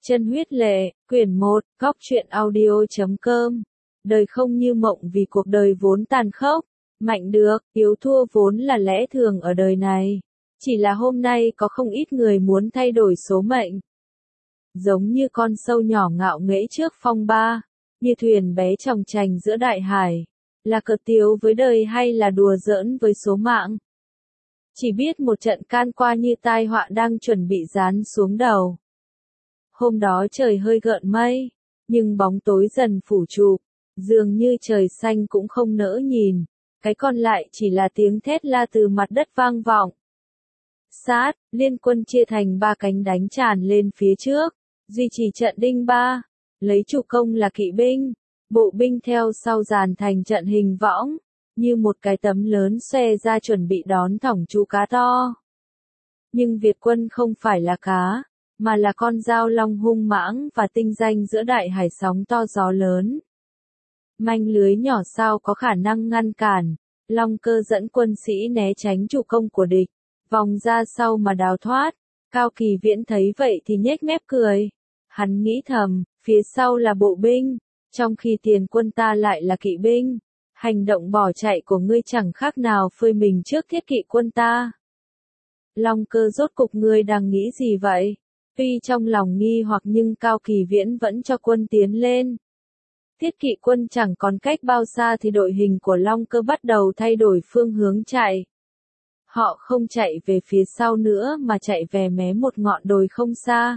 Chân huyết lệ, quyển 1, góc truyện audio.com. Đời không như mộng vì cuộc đời vốn tàn khốc. Mạnh được, yếu thua vốn là lẽ thường ở đời này. Chỉ là hôm nay có không ít người muốn thay đổi số mệnh. Giống như con sâu nhỏ ngạo nghễ trước phong ba, như thuyền bé chòng chành giữa đại hải. Là cợt tiếu với đời hay là đùa giỡn với số mạng? Chỉ biết một trận can qua như tai họa đang chuẩn bị giáng xuống đầu. Hôm đó trời hơi gợn mây, nhưng bóng tối dần phủ chụp, dường như trời xanh cũng không nỡ nhìn, cái còn lại chỉ là tiếng thét la từ mặt đất vang vọng. Sát, liên quân chia thành 3 cánh đánh tràn lên phía trước, duy trì trận đinh 3, lấy chủ công là kỵ binh, bộ binh theo sau dàn thành trận hình võng, như một cái tấm lớn xòe ra chuẩn bị đón thỏng chú cá to. Nhưng Việt quân không phải là cá, mà là con dao long hung mãng và tinh danh giữa đại hải sóng to gió lớn. Manh lưới nhỏ sao có khả năng ngăn cản, Long Cơ dẫn quân sĩ né tránh chủ công của địch, vòng ra sau mà đào thoát. Cao Kỳ Viễn thấy vậy thì nhếch mép cười. Hắn nghĩ thầm, phía sau là bộ binh, trong khi tiền quân ta lại là kỵ binh. Hành động bỏ chạy của ngươi chẳng khác nào phơi mình trước thiết kỵ quân ta. Long Cơ, rốt cục ngươi đang nghĩ gì vậy? Tuy trong lòng nghi hoặc nhưng Cao Kỳ Viễn vẫn cho quân tiến lên. Thiết kỵ quân chẳng còn cách bao xa thì đội hình của Long Cơ bắt đầu thay đổi phương hướng chạy. Họ không chạy về phía sau nữa mà chạy về mé một ngọn đồi không xa.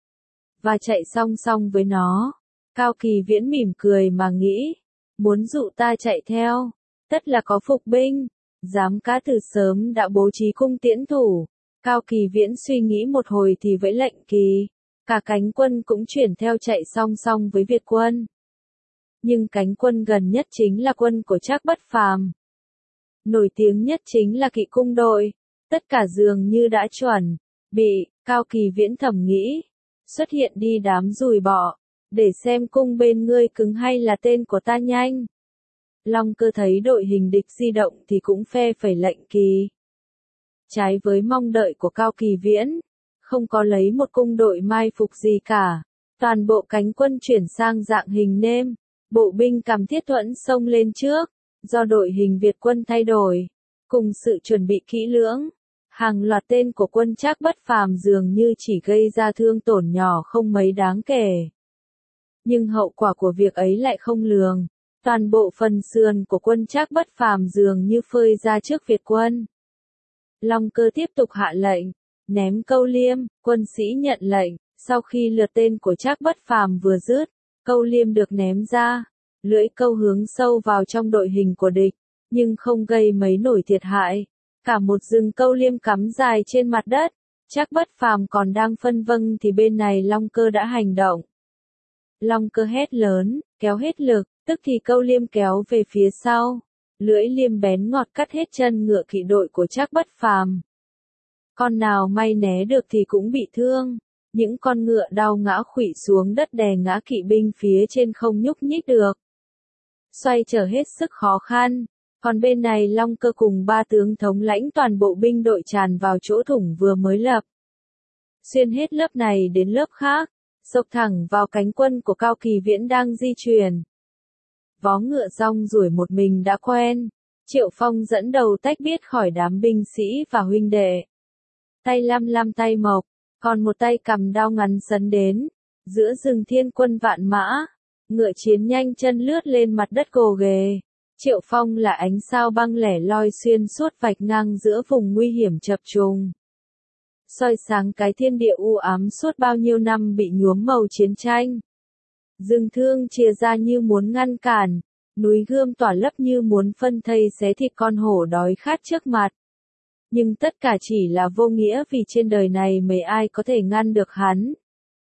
Và chạy song song với nó. Cao Kỳ Viễn mỉm cười mà nghĩ, muốn dụ ta chạy theo, tất là có phục binh. Giám Cá từ sớm đã bố trí cung tiễn thủ. Cao Kỳ Viễn suy nghĩ một hồi thì vẫy lệnh kỳ, cả cánh quân cũng chuyển theo chạy song song với Việt quân. Nhưng cánh quân gần nhất chính là quân của Trác Bất Phàm. Nổi tiếng nhất chính là kỵ cung đội, tất cả dường như đã chuẩn bị. Cao Kỳ Viễn thầm nghĩ, xuất hiện đi đám rùi bọ, để xem cung bên ngươi cứng hay là tên của ta nhanh. Long Cơ thấy đội hình địch di động thì cũng phe phẩy lệnh kỳ. Trái với mong đợi của Cao Kỳ Viễn, không có lấy một cung đội mai phục gì cả. Toàn bộ cánh quân chuyển sang dạng hình nêm, bộ binh cầm thiết thuẫn xông lên trước. Do đội hình Việt quân thay đổi, cùng sự chuẩn bị kỹ lưỡng, hàng loạt tên của quân Trác Bất Phàm dường như chỉ gây ra thương tổn nhỏ không mấy đáng kể. Nhưng hậu quả của việc ấy lại không lường. Toàn bộ phần sườn của quân Trác Bất Phàm dường như phơi ra trước Việt quân. Long Cơ tiếp tục hạ lệnh, ném câu liêm, quân sĩ nhận lệnh. Sau khi lượt tên của Trác Bất Phàm vừa dứt, câu liêm được ném ra, lưỡi câu hướng sâu vào trong đội hình của địch, nhưng không gây mấy nổi thiệt hại. Cả một rừng câu liêm cắm dài trên mặt đất. Trác Bất Phàm còn đang phân vân thì bên này Long Cơ đã hành động. Long Cơ hét lớn, kéo hết lực, tức thì câu liêm kéo về phía sau. Lưỡi liêm bén ngọt cắt hết chân ngựa kỵ đội của Trác Bất Phàm. Con nào may né được thì cũng bị thương. Những con ngựa đau ngã khuỵu xuống đất đè ngã kỵ binh phía trên không nhúc nhích được. Xoay trở hết sức khó khăn. Còn bên này Long Cơ cùng 3 tướng thống lãnh toàn bộ binh đội tràn vào chỗ thủng vừa mới lập. Xuyên hết lớp này đến lớp khác, xộc thẳng vào cánh quân của Cao Kỳ Viễn đang di chuyển. Vó ngựa rong ruổi một mình đã quen. Triệu Phong dẫn đầu tách biệt khỏi đám binh sĩ và huynh đệ. Tay lăm tay mộc, còn một tay cầm đao ngắn sấn đến. Giữa rừng thiên quân vạn mã, ngựa chiến nhanh chân lướt lên mặt đất gồ ghề. Triệu Phong là ánh sao băng lẻ loi xuyên suốt vạch ngang giữa vùng nguy hiểm chập trùng. Soi sáng cái thiên địa u ám suốt bao nhiêu năm bị nhuốm màu chiến tranh. Rừng thương chia ra như muốn ngăn cản, núi gươm tỏa lấp như muốn phân thây xé thịt con hổ đói khát trước mặt. Nhưng tất cả chỉ là vô nghĩa vì trên đời này mấy ai có thể ngăn được hắn.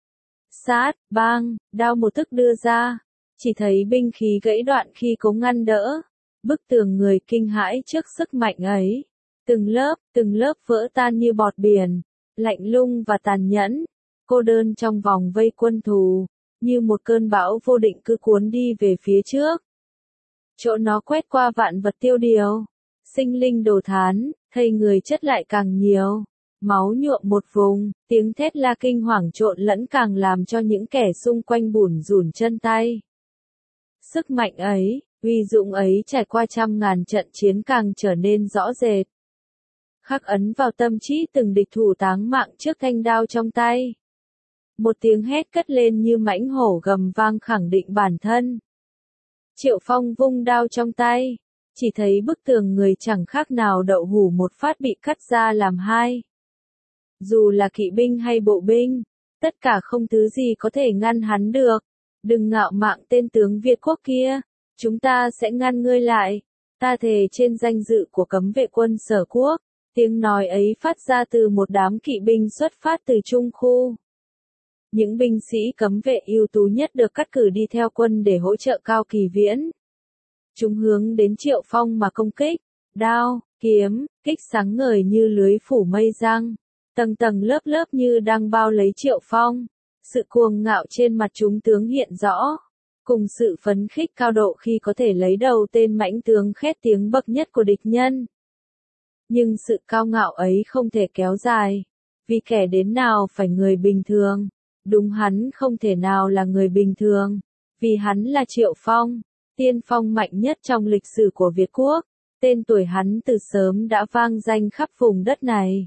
Sát, bang, đao một thức đưa ra, chỉ thấy binh khí gãy đoạn khi cố ngăn đỡ. Bức tường người kinh hãi trước sức mạnh ấy. Từng lớp vỡ tan như bọt biển, lạnh lùng và tàn nhẫn, cô đơn trong vòng vây quân thù, như một cơn bão vô định cứ cuốn đi về phía trước. Chỗ nó quét qua vạn vật tiêu điều, sinh linh đồ thán, thây người chất lại càng nhiều. máu nhuộm một vùng, tiếng thét la kinh hoàng trộn lẫn càng làm cho những kẻ xung quanh bủn rủn chân tay. Sức mạnh ấy, uy dũng ấy trải qua trăm ngàn trận chiến càng trở nên rõ rệt. Khắc ấn vào tâm trí từng địch thủ táng mạng trước thanh đao trong tay. Một tiếng hét cất lên như mãnh hổ gầm vang khẳng định bản thân. Triệu Phong vung đao trong tay, chỉ thấy bức tường người chẳng khác nào đậu hũ một phát bị cắt ra làm hai. Dù là kỵ binh hay bộ binh, tất cả không thứ gì có thể ngăn hắn được. Đừng ngạo mạn tên tướng Việt quốc kia, chúng ta sẽ ngăn ngươi lại. Ta thề trên danh dự của cấm vệ quân Sở Quốc. Tiếng nói ấy phát ra từ một đám kỵ binh xuất phát từ Trung khu. Những binh sĩ cấm vệ ưu tú nhất được cắt cử đi theo quân để hỗ trợ Cao Kỳ Viễn. Chúng hướng đến Triệu Phong mà công kích, đao, kiếm, kích sáng ngời như lưới phủ mây giăng, tầng tầng lớp lớp như đang bao lấy Triệu Phong. Sự cuồng ngạo trên mặt chúng tướng hiện rõ, cùng sự phấn khích cao độ khi có thể lấy đầu tên mãnh tướng khét tiếng bậc nhất của địch nhân. Nhưng sự cao ngạo ấy không thể kéo dài, vì kẻ đến nào phải người bình thường. Đúng, hắn không thể nào là người bình thường, vì hắn là Triệu Phong, tiên phong mạnh nhất trong lịch sử của Việt Quốc. Tên tuổi hắn từ sớm đã vang danh khắp vùng đất này.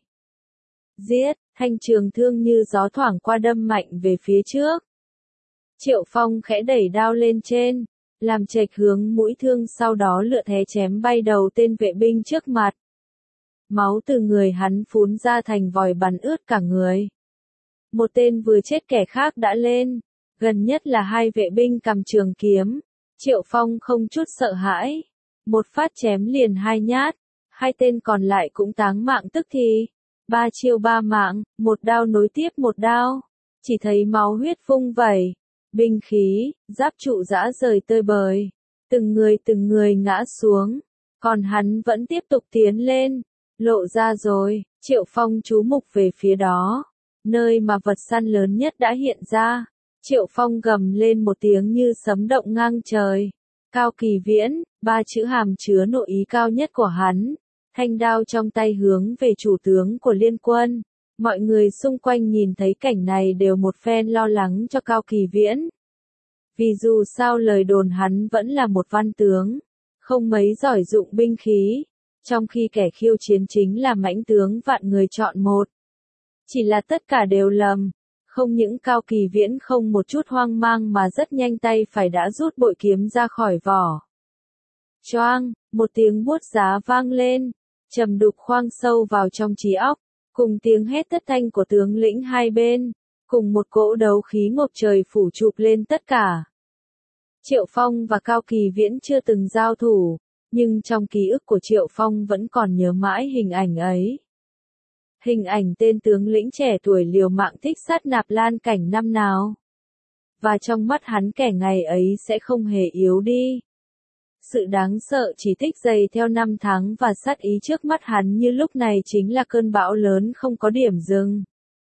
Giết, thanh trường thương như gió thoảng qua đâm mạnh về phía trước. Triệu Phong khẽ đẩy đao lên trên, làm chệch hướng mũi thương, sau đó lựa thế chém bay đầu tên vệ binh trước mặt. Máu từ người hắn phún ra thành vòi bắn ướt cả người. Một tên vừa chết kẻ khác đã lên, gần nhất là hai vệ binh cầm trường kiếm. Triệu Phong không chút sợ hãi, một phát chém liền hai nhát, hai tên còn lại cũng táng mạng tức thì. Ba chiêu ba mạng, một đao nối tiếp một đao, chỉ thấy máu huyết vung vẩy, binh khí, giáp trụ rã rời tơi bời, từng người ngã xuống, còn hắn vẫn tiếp tục tiến lên. Lộ ra rồi, Triệu Phong chú mục về phía đó, nơi mà vật săn lớn nhất đã hiện ra. Triệu Phong gầm lên một tiếng như sấm động ngang trời. Cao Kỳ Viễn, ba chữ hàm chứa nội ý cao nhất của hắn. Thanh đao trong tay hướng về chủ tướng của liên quân. Mọi người xung quanh nhìn thấy cảnh này đều một phen lo lắng cho Cao Kỳ Viễn. Vì dù sao lời đồn hắn vẫn là một văn tướng, không mấy giỏi dụng binh khí, trong khi kẻ khiêu chiến chính là mãnh tướng vạn người chọn một. Chỉ là tất cả đều lầm. Không những Cao Kỳ Viễn không một chút hoang mang mà rất nhanh tay phải đã rút bội kiếm ra khỏi vỏ. Choang, một tiếng buốt giá vang lên, trầm đục khoang sâu vào trong trí óc, cùng tiếng hét thất thanh của tướng lĩnh hai bên, cùng một cỗ đấu khí ngập trời phủ chụp lên tất cả. Triệu Phong và Cao Kỳ Viễn chưa từng giao thủ, nhưng trong ký ức của Triệu Phong vẫn còn nhớ mãi hình ảnh ấy. Hình ảnh tên tướng lĩnh trẻ tuổi liều mạng thích sát Nạp Lan Cảnh năm nào. Và trong mắt hắn kẻ ngày ấy sẽ không hề yếu đi. Sự đáng sợ chỉ thích dày theo năm tháng và sát ý trước mắt hắn như lúc này chính là cơn bão lớn không có điểm dừng.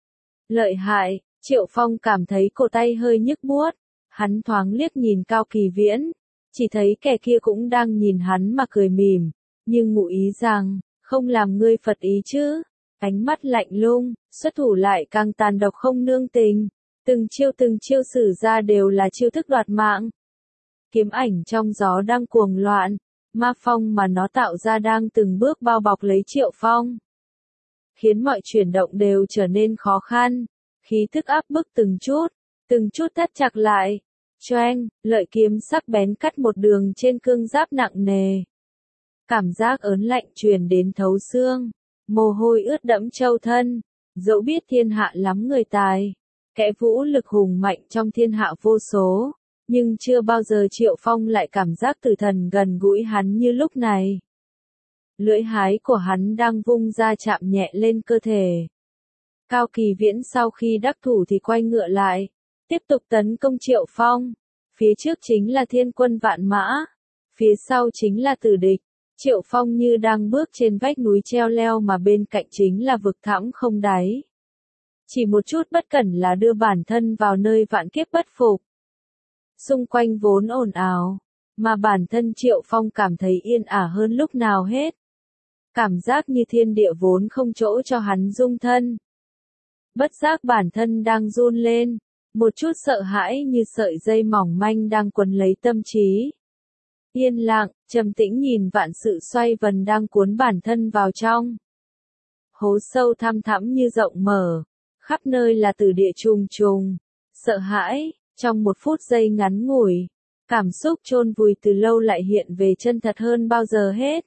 Lợi hại, Triệu Phong cảm thấy cổ tay hơi nhức buốt. Hắn thoáng liếc nhìn Cao Kỳ Viễn, chỉ thấy kẻ kia cũng đang nhìn hắn mà cười mỉm, nhưng ngụ ý rằng, không làm ngươi phật ý chứ. Ánh mắt lạnh lùng, xuất thủ lại càng tàn độc không nương tình. Từng chiêu sử ra đều là chiêu thức đoạt mạng. Kiếm ảnh trong gió đang cuồng loạn, ma phong mà nó tạo ra đang từng bước bao bọc lấy Triệu Phong. Khiến mọi chuyển động đều trở nên khó khăn, khí thức áp bức từng chút thắt chặt lại. Choeng, lợi kiếm sắc bén cắt một đường trên cương giáp nặng nề. Cảm giác ớn lạnh truyền đến thấu xương. Mồ hôi ướt đẫm châu thân, dẫu biết thiên hạ lắm người tài, kẻ vũ lực hùng mạnh trong thiên hạ vô số, nhưng chưa bao giờ Triệu Phong lại cảm giác tử thần gần gũi hắn như lúc này. Lưỡi hái của hắn đang vung ra chạm nhẹ lên cơ thể. Cao Kỳ Viễn sau khi đắc thủ thì quay ngựa lại, tiếp tục tấn công Triệu Phong. Phía trước chính là thiên quân vạn mã, phía sau chính là tử địch. Triệu Phong như đang bước trên vách núi treo leo mà bên cạnh chính là vực thẳm không đáy. Chỉ một chút bất cẩn là đưa bản thân vào nơi vạn kiếp bất phục. Xung quanh vốn ồn ào, mà bản thân Triệu Phong cảm thấy yên ả hơn lúc nào hết. Cảm giác như thiên địa vốn không chỗ cho hắn dung thân. Bất giác bản thân đang run lên, một chút sợ hãi như sợi dây mỏng manh đang quấn lấy tâm trí. Yên lặng, trầm tĩnh nhìn vạn sự xoay vần đang cuốn bản thân vào trong. Hố sâu thăm thẳm như rộng mở, khắp nơi là từ địa trùng trùng, sợ hãi, trong một phút giây ngắn ngủi, cảm xúc chôn vùi từ lâu lại hiện về chân thật hơn bao giờ hết.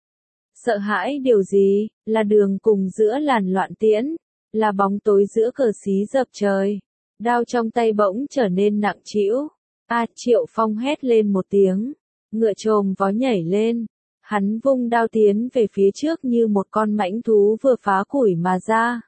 Sợ hãi điều gì, là đường cùng giữa làn loạn tiễn, là bóng tối giữa cờ xí dập trời. Đao trong tay bỗng trở nên nặng trĩu. Triệu Phong hét lên một tiếng, ngựa chồm vó nhảy lên, hắn vung đao tiến về phía trước như một con mãnh thú vừa phá củi mà ra.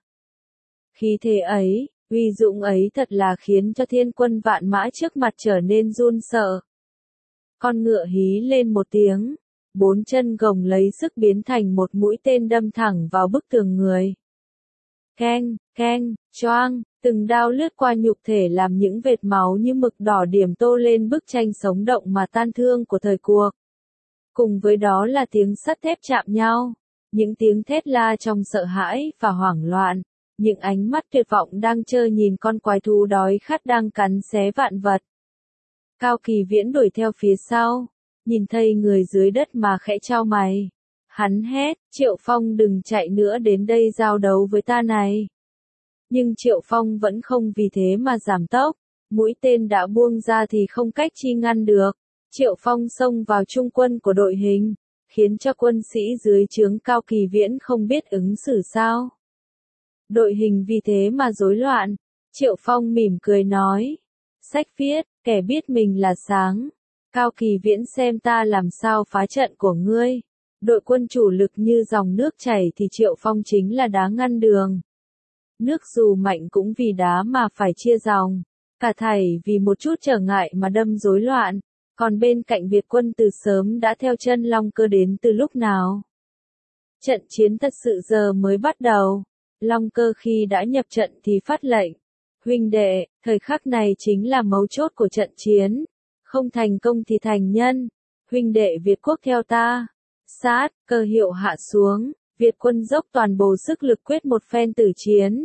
Khí thế ấy, uy dũng ấy thật là khiến cho thiên quân vạn mã trước mặt trở nên run sợ. Con ngựa hí lên một tiếng, bốn chân gồng lấy sức biến thành một mũi tên đâm thẳng vào bức tường người. Keng, keng, choang, từng đao lướt qua nhục thể làm những vệt máu như mực đỏ điểm tô lên bức tranh sống động mà tan thương của thời cuộc. Cùng với đó là tiếng sắt thép chạm nhau, những tiếng thét la trong sợ hãi và hoảng loạn, những ánh mắt tuyệt vọng đang trơ nhìn con quái thú đói khát đang cắn xé vạn vật. Cao Kỳ Viễn đuổi theo phía sau, nhìn thấy người dưới đất mà khẽ chau mày. Hắn hét, Triệu Phong đừng chạy nữa đến đây giao đấu với ta này. Nhưng Triệu Phong vẫn không vì thế mà giảm tốc, mũi tên đã buông ra thì không cách chi ngăn được. Triệu Phong xông vào trung quân của đội hình, khiến cho quân sĩ dưới trướng Cao Kỳ Viễn không biết ứng xử sao. Đội hình vì thế mà rối loạn. Triệu Phong mỉm cười nói, sách viết, kẻ biết mình là sáng. Cao Kỳ Viễn xem ta làm sao phá trận của ngươi. Đội quân chủ lực như dòng nước chảy thì Triệu Phong chính là đá ngăn đường. Nước dù mạnh cũng vì đá mà phải chia dòng. Cả thảy vì một chút trở ngại mà đâm rối loạn. Còn bên cạnh Việt quân từ sớm đã theo chân Long Cơ đến từ lúc nào. Trận chiến thật sự giờ mới bắt đầu. Long Cơ khi đã nhập trận thì phát lệnh. Huynh đệ, thời khắc này chính là mấu chốt của trận chiến. Không thành công thì thành nhân. Huynh đệ Việt quốc theo ta. Sát, cơ hiệu hạ xuống, Việt quân dốc toàn bộ sức lực quyết một phen tử chiến.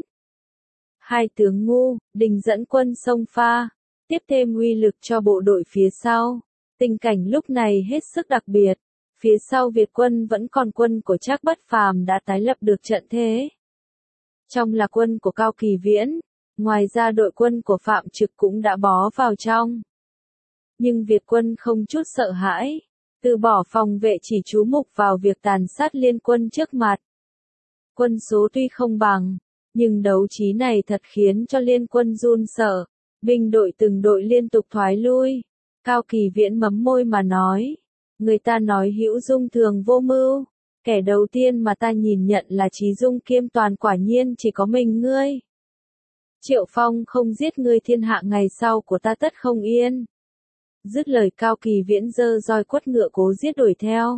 Hai tướng Ngu, Đình dẫn quân xông pha, tiếp thêm uy lực cho bộ đội phía sau. Tình cảnh lúc này hết sức đặc biệt. Phía sau Việt quân vẫn còn quân của Trác Bất Phàm đã tái lập được trận thế. Trong là quân của Cao Kỳ Viễn, ngoài ra đội quân của Phạm Trực cũng đã bó vào trong. Nhưng Việt quân không chút sợ hãi, từ bỏ phòng vệ chỉ chú mục vào việc tàn sát liên quân trước mặt. Quân số tuy không bằng, nhưng đấu trí này thật khiến cho liên quân run sợ, binh đội từng đội liên tục thoái lui. Cao Kỳ Viễn mấm môi mà nói, người ta nói hữu dung thường vô mưu, kẻ đầu tiên mà ta nhìn nhận là trí dung kiêm toàn quả nhiên chỉ có mình ngươi. Triệu Phong không giết ngươi thiên hạ ngày sau của ta tất không yên. Dứt lời Cao Kỳ Viễn giơ roi quất ngựa cố giết đuổi theo.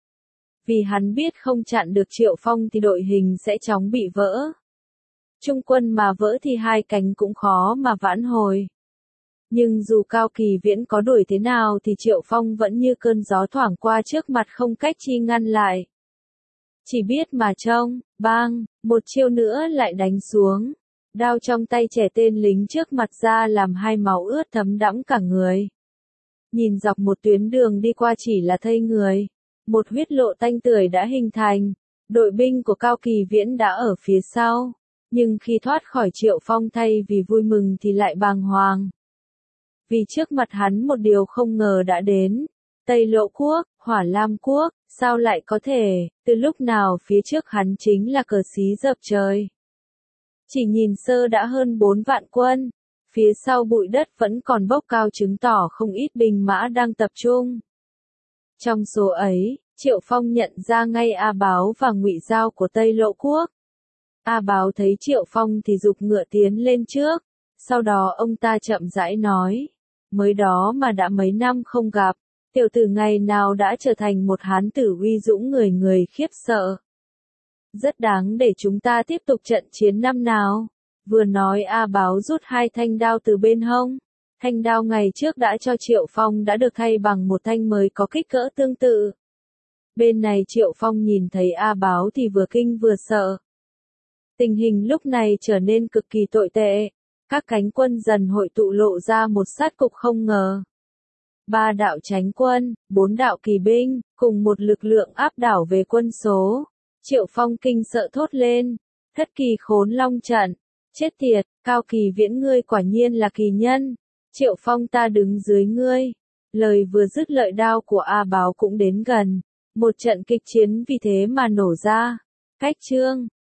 Vì hắn biết không chặn được Triệu Phong thì đội hình sẽ chóng bị vỡ. Trung quân mà vỡ thì hai cánh cũng khó mà vãn hồi. Nhưng dù Cao Kỳ Viễn có đuổi thế nào thì Triệu Phong vẫn như cơn gió thoảng qua trước mặt không cách chi ngăn lại. Chỉ biết mà trông, bang, một chiêu nữa lại đánh xuống. Đao trong tay trẻ tên lính trước mặt ra làm hai máu ướt thấm đẫm cả người. Nhìn dọc một tuyến đường đi qua chỉ là thây người. Một huyết lộ tanh tưởi đã hình thành. Đội binh của Cao Kỳ Viễn đã ở phía sau. Nhưng khi thoát khỏi Triệu Phong thay vì vui mừng thì lại bàng hoàng. Vì trước mặt hắn một điều không ngờ đã đến. Tây Lộ Quốc, Hỏa Lam Quốc, sao lại có thể, từ lúc nào phía trước hắn chính là cờ xí dập trời. Chỉ nhìn sơ đã hơn 4 vạn quân. Phía sau bụi đất vẫn còn bốc cao chứng tỏ không ít binh mã đang tập trung. Trong số ấy, Triệu Phong nhận ra ngay A Báo và Ngụy Giao của Tây Lộ Quốc. A Báo thấy Triệu Phong thì giục ngựa tiến lên trước. Sau đó ông ta chậm rãi nói, mới đó mà đã mấy năm không gặp, tiểu tử ngày nào đã trở thành một hán tử uy dũng người người khiếp sợ. Rất đáng để chúng ta tiếp tục trận chiến năm nào. Vừa nói A Báo rút hai thanh đao từ bên hông. Thanh đao ngày trước đã cho Triệu Phong đã được thay bằng một thanh mới có kích cỡ tương tự. Bên này Triệu Phong nhìn thấy A Báo thì vừa kinh vừa sợ. Tình hình lúc này trở nên cực kỳ tồi tệ. Các cánh quân dần hội tụ lộ ra một sát cục không ngờ. 3 đạo chánh quân, 4 đạo kỳ binh, cùng một lực lượng áp đảo về quân số. Triệu Phong kinh sợ thốt lên. Thất kỳ khốn long trận. Chết tiệt, Cao Kỳ Viễn ngươi quả nhiên là kỳ nhân. Triệu Phong ta đứng dưới ngươi. Lời vừa dứt lợi đao của A Báo cũng đến gần. Một trận kịch chiến vì thế mà nổ ra. Cách chương